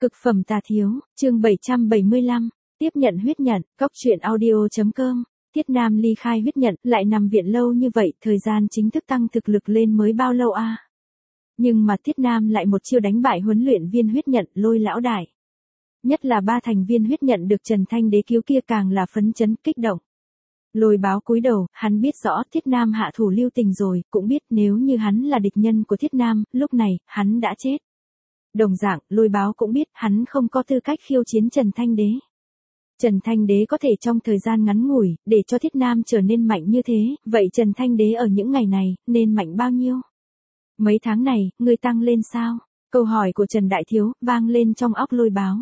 Cực phẩm tà thiếu, chương 775, tiếp nhận huyết nhận, cóc truyện audio.com. Tiết Nam ly khai huyết nhận, lại nằm viện lâu như vậy, thời gian chính thức tăng thực lực lên mới bao lâu a? Nhưng mà Tiết Nam lại một chiêu đánh bại huấn luyện viên huyết nhận Lôi lão đại. Nhất là 3 thành viên huyết nhận được Trần Thanh Đế cứu kia càng là phấn chấn kích động. Lôi Báo cúi đầu, hắn biết rõ Thiết Nam hạ thủ lưu tình rồi, cũng biết nếu như hắn là địch nhân của Thiết Nam, lúc này, hắn đã chết. Đồng dạng, Lôi Báo cũng biết hắn không có tư cách khiêu chiến Trần Thanh Đế. Trần Thanh Đế có thể trong thời gian ngắn ngủi, để cho Thiết Nam trở nên mạnh như thế, vậy Trần Thanh Đế ở những ngày này, nên mạnh bao nhiêu? Mấy tháng này, ngươi tăng lên sao? Câu hỏi của Trần Đại Thiếu, vang lên trong óc Lôi Báo.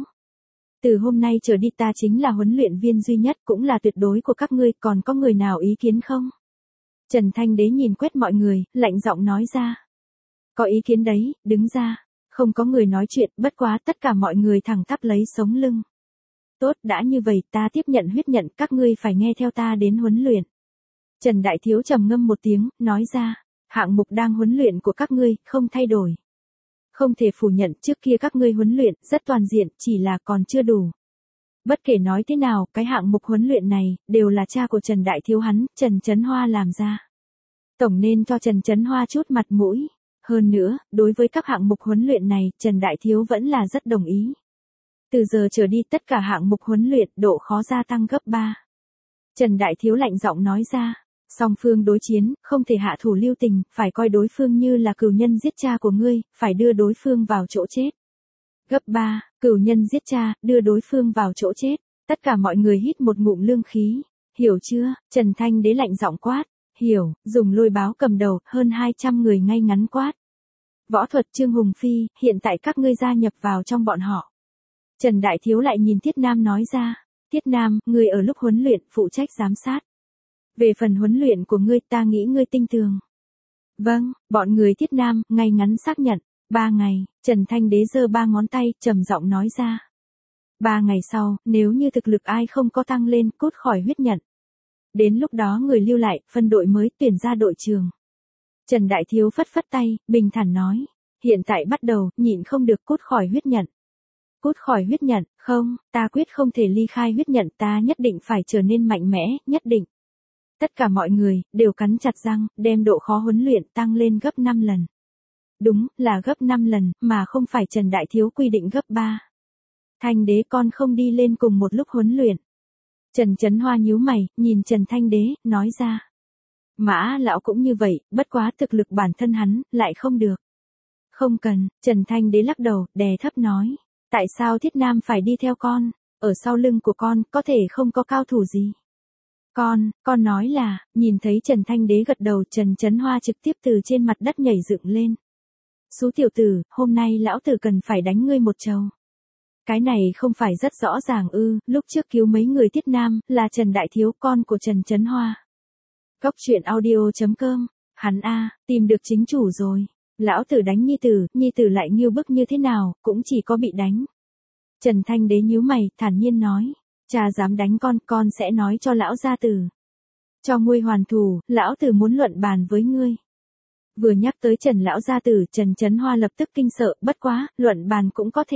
Từ hôm nay trở đi ta chính là huấn luyện viên duy nhất cũng là tuyệt đối của các ngươi, còn có người nào ý kiến không? Trần Thanh Đế nhìn quét mọi người, lạnh giọng nói ra. Có ý kiến đấy, đứng ra. Không có người nói chuyện, bất quá tất cả mọi người thẳng tắp lấy sống lưng. Tốt, đã như vậy ta tiếp nhận huyết nhận, các ngươi phải nghe theo ta đến huấn luyện. Trần Đại Thiếu trầm ngâm một tiếng, nói ra, hạng mục đang huấn luyện của các ngươi, không thay đổi. Không thể phủ nhận trước kia các ngươi huấn luyện, rất toàn diện, chỉ là còn chưa đủ. Bất kể nói thế nào, cái hạng mục huấn luyện này, đều là cha của Trần Đại Thiếu hắn, Trần Chấn Hoa làm ra. Tổng nên cho Trần Chấn Hoa chút mặt mũi. Hơn nữa, đối với các hạng mục huấn luyện này, Trần Đại Thiếu vẫn là rất đồng ý. Từ giờ trở đi tất cả hạng mục huấn luyện độ khó gia tăng gấp 3. Trần Đại Thiếu lạnh giọng nói ra, song phương đối chiến, không thể hạ thủ lưu tình, phải coi đối phương như là cừu nhân giết cha của ngươi, phải đưa đối phương vào chỗ chết. Gấp 3, cừu nhân giết cha, đưa đối phương vào chỗ chết. Tất cả mọi người hít một ngụm lương khí. Hiểu chưa? Trần Thanh Đế lạnh giọng quát. Hiểu, dùng Lôi Báo cầm đầu, hơn 200 người ngay ngắn quát. Võ thuật Trương Hùng Phi, hiện tại các ngươi gia nhập vào trong bọn họ. Trần Đại Thiếu lại nhìn Thiết Nam nói ra. Thiết Nam, ngươi ở lúc huấn luyện, phụ trách giám sát. Về phần huấn luyện của ngươi ta nghĩ ngươi tinh tường. Vâng, bọn người Thiết Nam, ngay ngắn xác nhận. 3 ngày, Trần Thanh Đế giơ 3 ngón tay, trầm giọng nói ra. 3 ngày sau, nếu như thực lực ai không có tăng lên, cút khỏi huyết nhận. Đến lúc đó người lưu lại, phân đội mới tuyển ra đội trường. Trần Đại Thiếu phất phất tay, bình thản nói. Hiện tại bắt đầu, nhịn không được cút khỏi huyết nhận. Cút khỏi huyết nhận, không, ta quyết không thể ly khai huyết nhận, ta nhất định phải trở nên mạnh mẽ, nhất định. Tất cả mọi người, đều cắn chặt răng, đem độ khó huấn luyện tăng lên gấp 5 lần. Đúng, là gấp 5 lần, mà không phải Trần Đại Thiếu quy định gấp 3. Thanh Đế con không đi lên cùng một lúc huấn luyện. Trần Chấn Hoa nhíu mày, nhìn Trần Thanh Đế, nói ra. Mã lão cũng như vậy, bất quá thực lực bản thân hắn, lại không được. Không cần, Trần Thanh Đế lắc đầu, đè thấp nói. Tại sao Thiết Nam phải đi theo con? Ở sau lưng của con, có thể không có cao thủ gì. Con nói là, nhìn thấy Trần Thanh Đế gật đầu, Trần Chấn Hoa trực tiếp từ trên mặt đất nhảy dựng lên. Sú tiểu tử, hôm nay lão tử cần phải đánh ngươi một trầu. Cái này không phải rất rõ ràng ư, lúc trước cứu mấy người Thiết Nam, là Trần Đại Thiếu, con của Trần Chấn Hoa. Cóc truyện audio.com, hắn tìm được chính chủ rồi. Lão tử đánh nhi tử lại nghiêu bức như thế nào, cũng chỉ có bị đánh. Trần Thanh Đế nhíu mày, thản nhiên nói. Cha dám đánh con sẽ nói cho lão gia tử. Cho ngươi hoàn thù, lão tử muốn luận bàn với ngươi. Vừa nhắc tới Trần lão gia tử, Trần Chấn Hoa lập tức kinh sợ, bất quá, luận bàn cũng có thể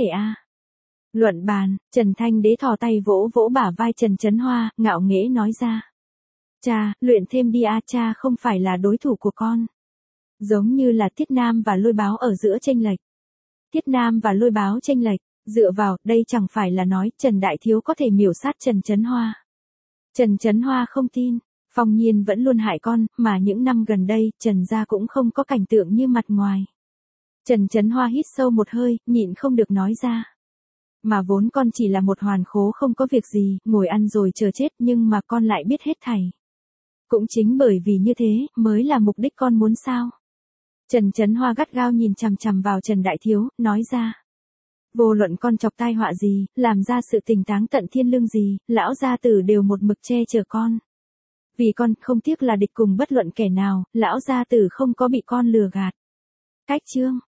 Luận bàn, Trần Thanh Đế thò tay vỗ vỗ bả vai Trần Chấn Hoa, ngạo nghễ nói ra. Cha, luyện thêm đi cha không phải là đối thủ của con. Giống như là Thiết Nam và Lôi Báo ở giữa chênh lệch. Thiết Nam và Lôi Báo chênh lệch, dựa vào, đây chẳng phải là nói Trần Đại Thiếu có thể miểu sát Trần Chấn Hoa. Trần Chấn Hoa không tin, Phong Nhiên vẫn luôn hại con, mà những năm gần đây, Trần gia cũng không có cảnh tượng như mặt ngoài. Trần Chấn Hoa hít sâu một hơi, nhịn không được nói ra. Mà vốn con chỉ là một hoàn khố không có việc gì, ngồi ăn rồi chờ chết, nhưng mà con lại biết hết thảy. Cũng chính bởi vì như thế, mới là mục đích con muốn sao. Trần Chấn Hoa gắt gao nhìn chằm chằm vào Trần Đại Thiếu, nói ra. Vô luận con chọc tai họa gì, làm ra sự tình táng tận thiên lương gì, lão gia tử đều một mực che chở con. Vì con không tiếc là địch cùng bất luận kẻ nào, lão gia tử không có bị con lừa gạt. Cách chương,